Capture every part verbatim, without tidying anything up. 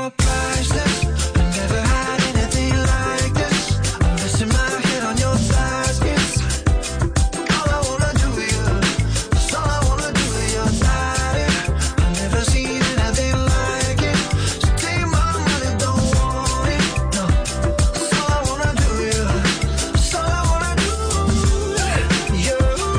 you're priceless. I never had anything like this. I'm resting my head on your thighs. It's all I wanna do with you. It's all I wanna do with your body. I've never seen anything like it. So take my money, don't want it. No, it's all I wanna do with you. It's all I wanna do. You.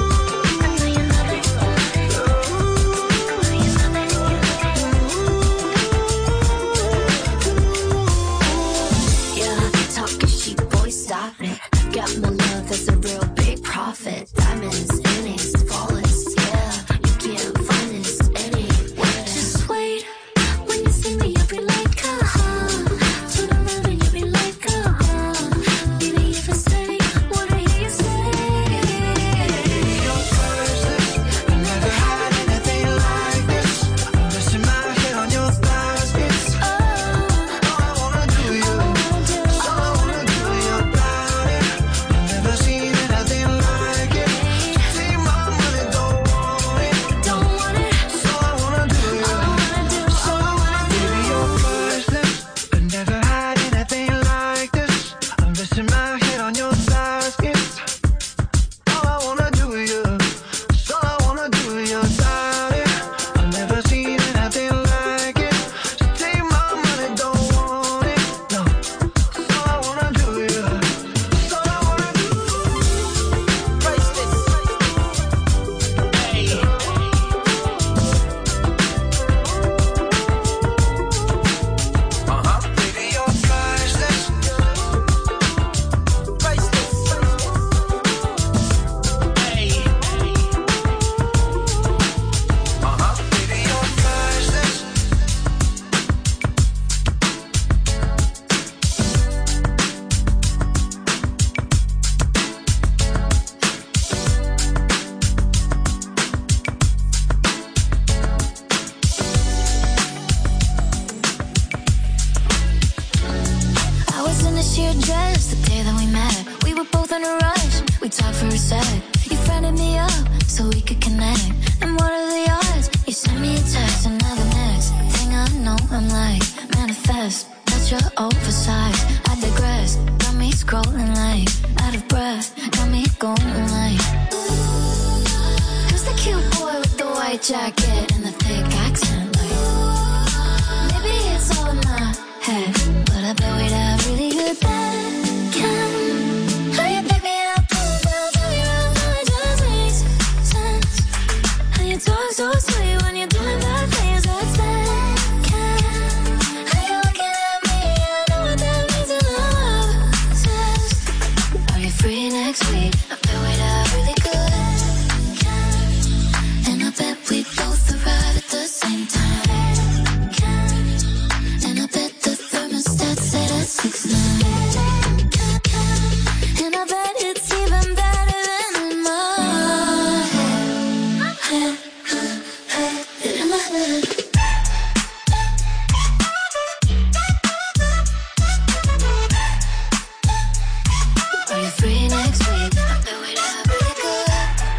Stop it. Got my love, that's a real big profit. Diamonds, innings, flawless, yeah. You can't find this anywhere. Just wait, when you see me, you'll be like, uh-huh. Turn around and you'll be like, uh-huh. Baby, if I say what I hear you say. You're priceless. I never had anything like this. I'm resting my head on your thighs. It's all I wanna do with you. It's all I wanna do with your body. Never seen anything like it. So take my money, don't want it. Don't want it. It's all I wanna do with you. It's all I wanna do. Baby, you're priceless. I never had anything like this. I'm resting my head on your thighs. It's all I wanna do with you. It's all I wanna do with your body. I've never seen anything like it. So take my money, don't want it. No, it's all I wanna do with you. It's all I wanna do. Priceless. Hey. Uh-huh. Baby, you're priceless. Priceless. Hey. Uh-huh. Baby, you're priceless. I was in a sheer dress the day that we met. We were both in a rush. We talked for a sec. You friended me up so we could connect. And what are the odds? You sent me a text, and now the next thing I know, I'm like, manifest. That you're oversized. I digress. Got me scrolling like out of breath. Got me going like. Who's the cute boy with the white jacket and the thick accent? Like, maybe it's all in my head, but I bet we'd have really good bacon. How you pick me up, pull down, turn me around, how it just makes sense. How you talk so sweet when you're doing bad things, that's bacon. How you looking at me, I know what that means in love obsessed. Are you free next week? I bet we'd have really good bacon. And I bet we both arrive at the same time. And I bet the thermostat set at six nine. And I bet it's even better than in my head. In my head. Are you free next week? I bet we'd have really good.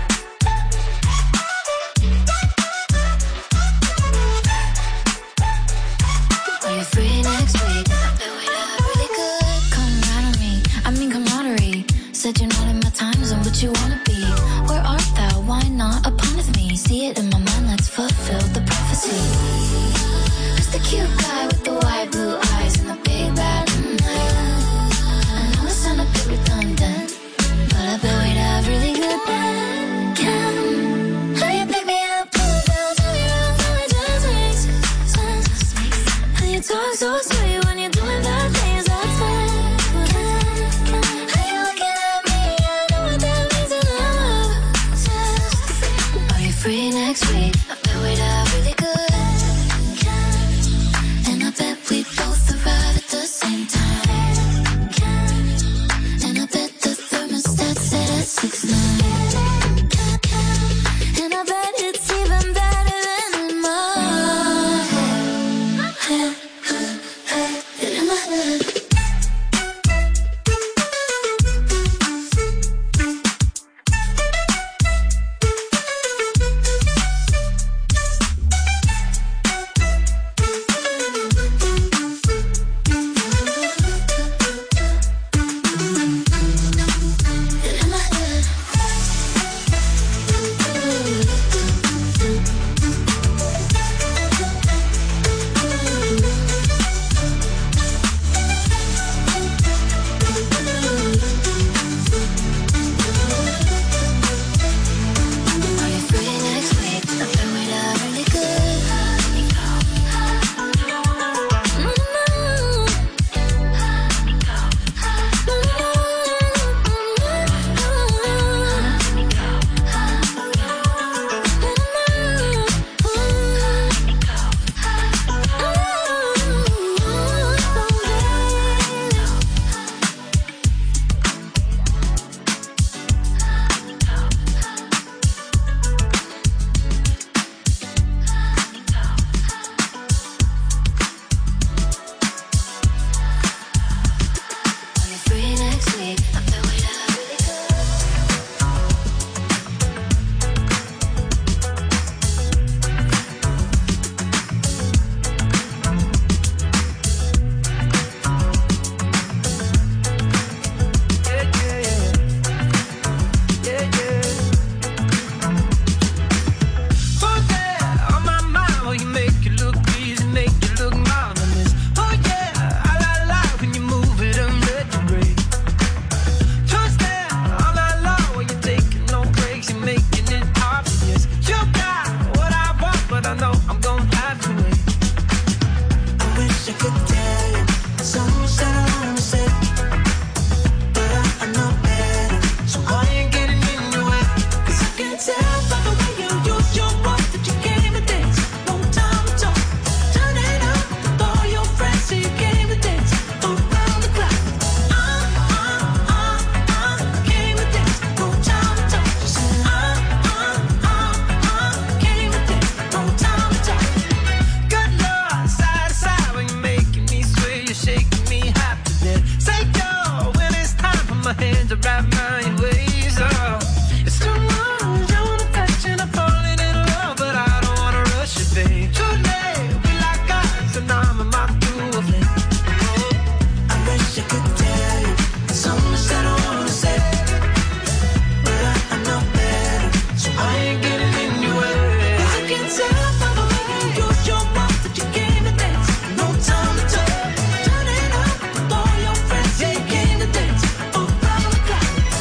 Are you free next week? I bet we'd have really good. Come round on me, I mean camaraderie. Said you're not in my time zone, but you wanna be. Where art thou? Why not upon of me? See it in my mind, let's fulfill the prophecy. Who's the cute guy with the wide blue eyes and the big bad night? I know it sound a bit redundant, but I bet we'd have really good bacon. How you pick me up, pull down, turn me around, how it just makes sense. How you talk so sweet when you're doing bad things, that's bacon. How you looking at me, I know what that means in love obsessed. Are you free next week? I bet we'd have really good bacon. And I bet we both arrive at the same time. And I bet the thermostat set at six nine. And I bet it's even better than in my head. In my head. wrap my ways up. It's too much, I wanna touch and I'm falling in love, but I don't wanna rush it, babe. Too late, we like us, and I'm a moth to a flame. I wish I could tell you so much that I wanna say, but I, I know better, so I ain't getting in your way. I can tell by the way you use your mouth that you came to dance. No time to talk, turn it up with all your friends. Yeah, you came to dance around the clock.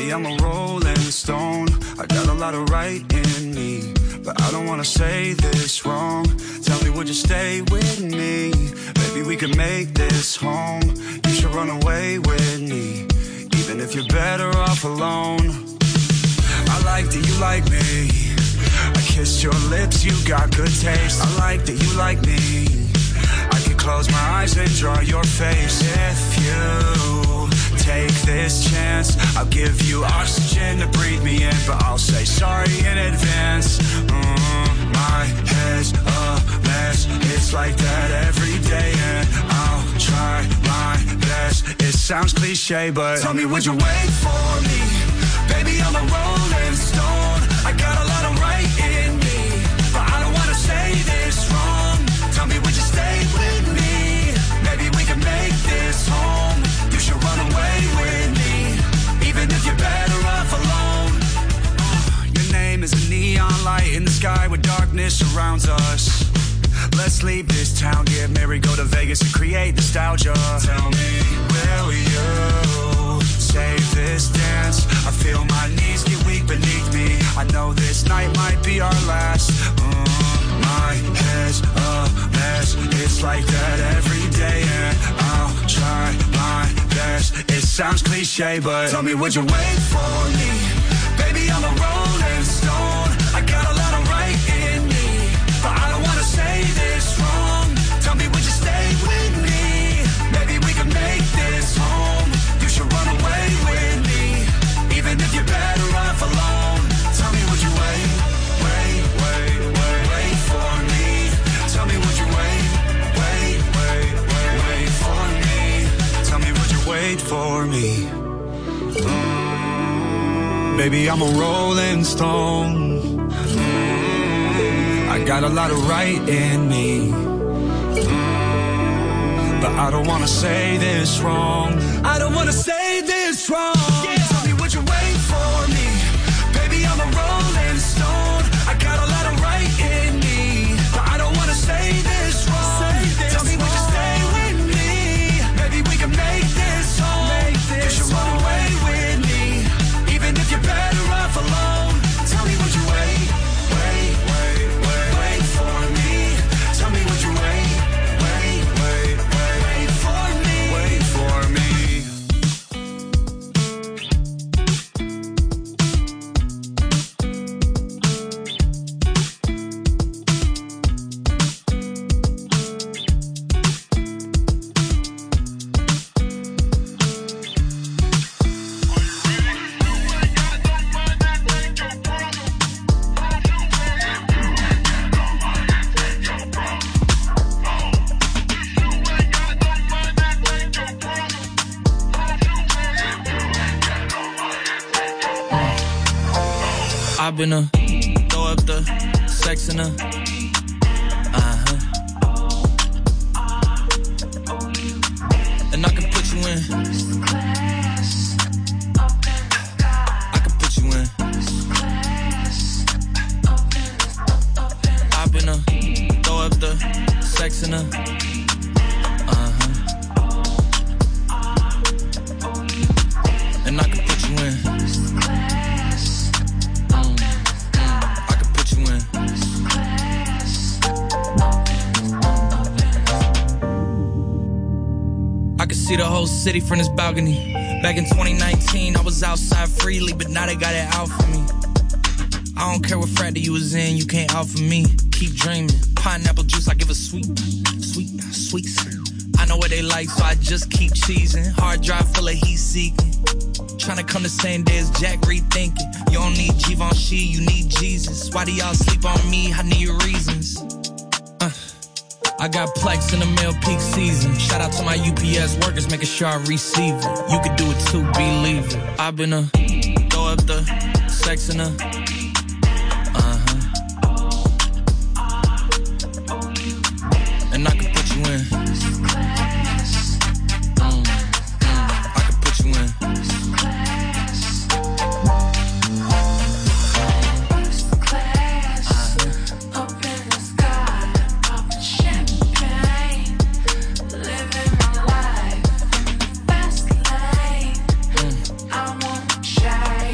Baby, I'm a rolling stone. I got a lot of right in me, but I don't wanna say this wrong. Tell me, would you stay with me? Maybe we could make this home. You should run away with me, even if you're better off alone. I like that you like me. I kissed your lips, you got good taste. I like that you like me. I could close my eyes and draw your face. If you take this chance, I'll give you oxygen to breathe me in, but I'll say sorry in advance. Mm, my head's a mess. It's like that every day, and I'll try my best. It sounds cliche, but tell me, would you wait for me? Baby, I'm a rolling stone. I got a lot of right in me, but I don't wanna say this wrong. Tell me, would you stay with me? Maybe we can make this home. You should run away with me, even if you're better off alone. Your name is a neon light in the sky where darkness surrounds us. Let's leave this town, get married, go to Vegas and create nostalgia. Tell me, will you save this dance? I feel my knees get weak beneath me. I know this night might be our last. Mm, my head's a mess. It's like that every day, and I'll try my best. It sounds cliche, but tell me, would you wait for me? Baby, I'm a rolling stone. I got a lot of right in me, but I don't wanna say this wrong. Tell me, would you stay with me? Maybe we can make this home. You should run away with me, even if you're better off alone. Tell me, would you wait, wait, wait, wait, wait for me? Tell me, would you wait, wait, wait, wait, wait for me? Tell me, would you wait for me? Mm, baby, I'm a rolling stone. Mm, I got a lot of right in me, mm, but I don't wanna say this wrong. I don't wanna say this wrong. Yeah. Tell me, would you wait for me? Baby, I'm a rolling stone. I got a lot of right in me, but I don't wanna say this wrong. Say this Tell me, wrong. Would you stay with me? Maybe we can make this home. Make this you should run away with me, even if you're better off alone. Tell me, would you wait, wait, wait, wait, wait for me? Tell me, would you wait, wait, wait, wait, wait for me? Wait for me. I've been a throw up the sex in a uh-huh. And I can put you in. I can put you in. I've been a throw up the sex in a uh-huh. And I can put you in. See the whole city from this balcony. Back in twenty nineteen, I was outside freely, but now they got it out for me. I don't care what frat you was in, you can't out for me. Keep dreaming. Pineapple juice, I give a sweet, sweet, sweet. I know what they like, so I just keep cheesing. Hard drive full of heat seeking. Tryna come the same day as Jack rethinking. You don't need Givenchy, you need Jesus. Why do y'all sleep on me? I need reasons. Uh. I got Plex in the mail peak season. Shout out to my U P S workers, making sure I receive it. You could do it too, believe it. I've been a throw up the sex in a uh-huh. And I can put you in. Mm, mm, I can put you in. Shine.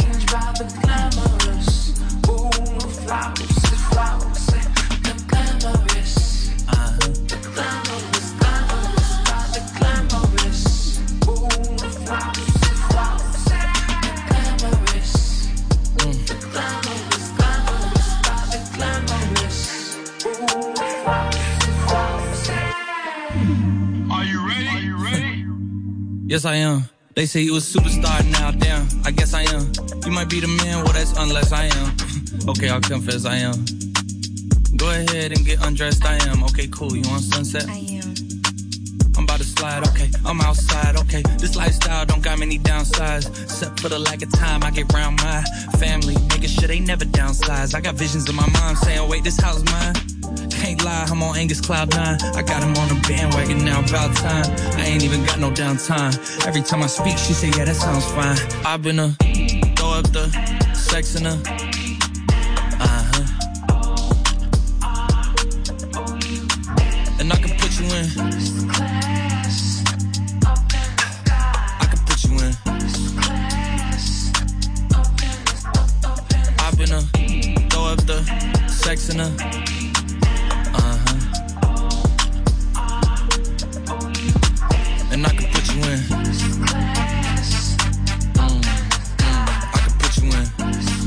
Yes, I am. They say you a superstar now, damn, I guess I am. You might be the man, well that's unless I am. Okay, I'll confess I am. Go ahead and get undressed, I am. Okay, cool, you want sunset? I am. I'm about to slide, okay, I'm outside, okay. This lifestyle don't got many downsides. Except for the lack of time I get around my family. Making sure they never downsize. I got visions in my mind saying, wait, this house mine. Can't lie, I'm on Angus Cloud nine. I got him on a bandwagon now, about time. I ain't even got no downtime. Every time I speak, she say, yeah, that sounds fine. I've been a throw up the sex in her. Uh-huh. And I can put you in. I can put you in. I've been a throw up the sex in her. Uh-huh. And I can put you in. Mm, mm, I can put you in.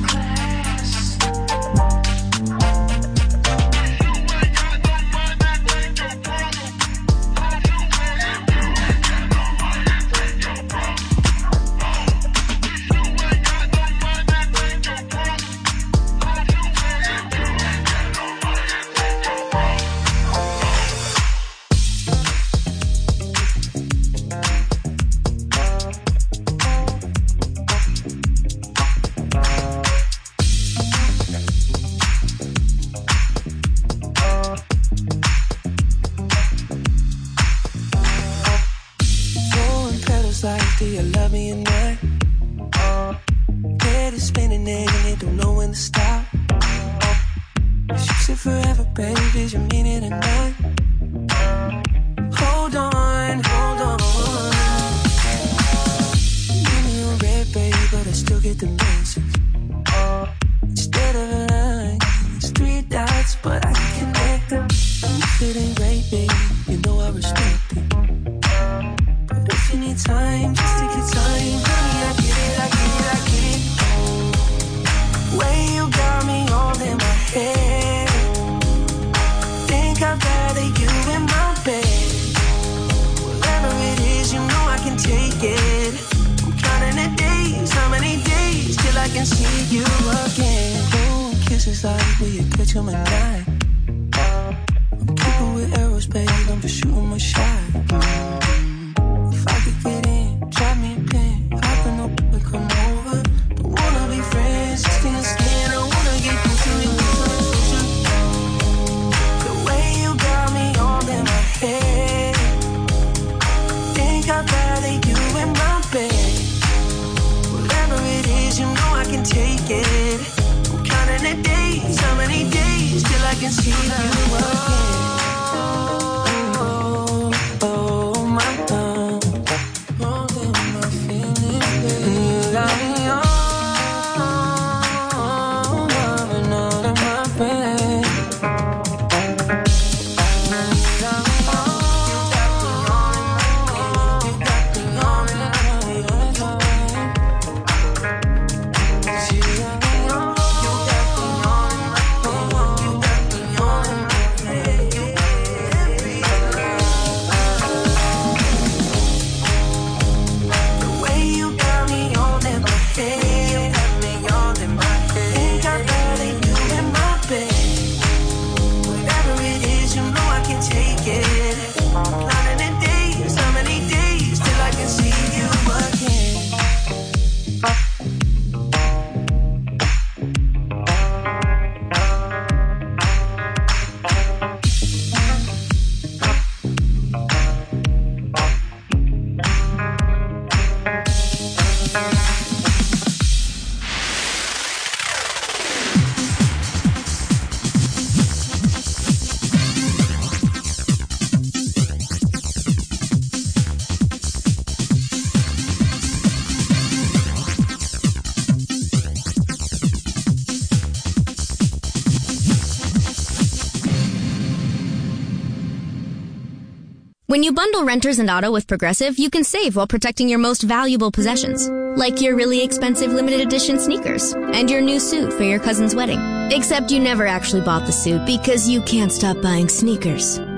When you bundle renters and auto with Progressive, you can save while protecting your most valuable possessions, like your really expensive limited edition sneakers and your new suit for your cousin's wedding. Except you never actually bought the suit because you can't stop buying sneakers.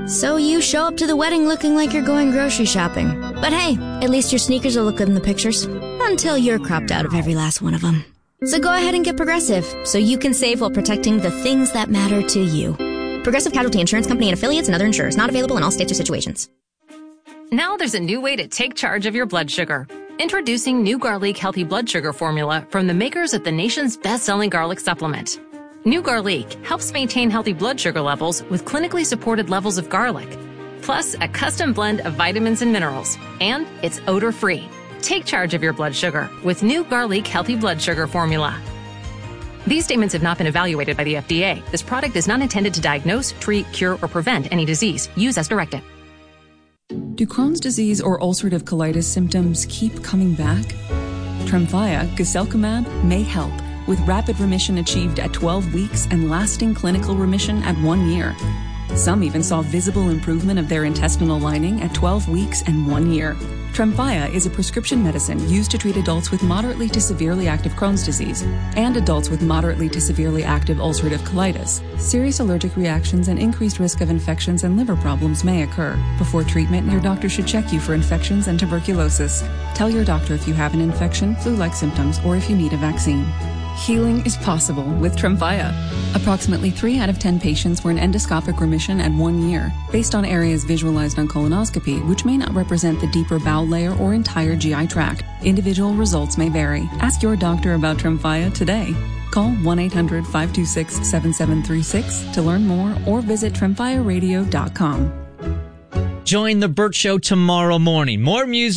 So you show up to the wedding looking like you're going grocery shopping. But hey, at least your sneakers will look good in the pictures. Until you're cropped out of every last one of them. So go ahead and get Progressive, so you can save while protecting the things that matter to you. Progressive Casualty Insurance Company and affiliates and other insurers. Not available in all states or situations. Now there's a new way to take charge of your blood sugar. Introducing new Garlic Healthy Blood Sugar Formula from the makers of the nation's best-selling garlic supplement. New Garlic helps maintain healthy blood sugar levels with clinically supported levels of garlic, plus a custom blend of vitamins and minerals, and it's odor-free. Take charge of your blood sugar with New Garlic Healthy Blood Sugar Formula. These statements have not been evaluated by the F D A. This product is not intended to diagnose, treat, cure, or prevent any disease. Use as directed. Do Crohn's disease or ulcerative colitis symptoms keep coming back? Tremfya, guselkumab, may help, with rapid remission achieved at twelve weeks and lasting clinical remission at one year. Some even saw visible improvement of their intestinal lining at twelve weeks and one year. Tremfya is a prescription medicine used to treat adults with moderately to severely active Crohn's disease and adults with moderately to severely active ulcerative colitis. Serious allergic reactions and increased risk of infections and liver problems may occur. Before treatment, your doctor should check you for infections and tuberculosis. Tell your doctor if you have an infection, flu-like symptoms, or if you need a vaccine. Healing is possible with Tremfya. Approximately three out of ten patients were in endoscopic remission at one year, based on areas visualized on colonoscopy, which may not represent the deeper bowel layer or entire G I tract. Individual results may vary. Ask your doctor about Tremfya today. Call one eight hundred, five two six, seven seven three six to learn more or visit tremfya radio dot com. Join the Burt Show tomorrow morning. More music.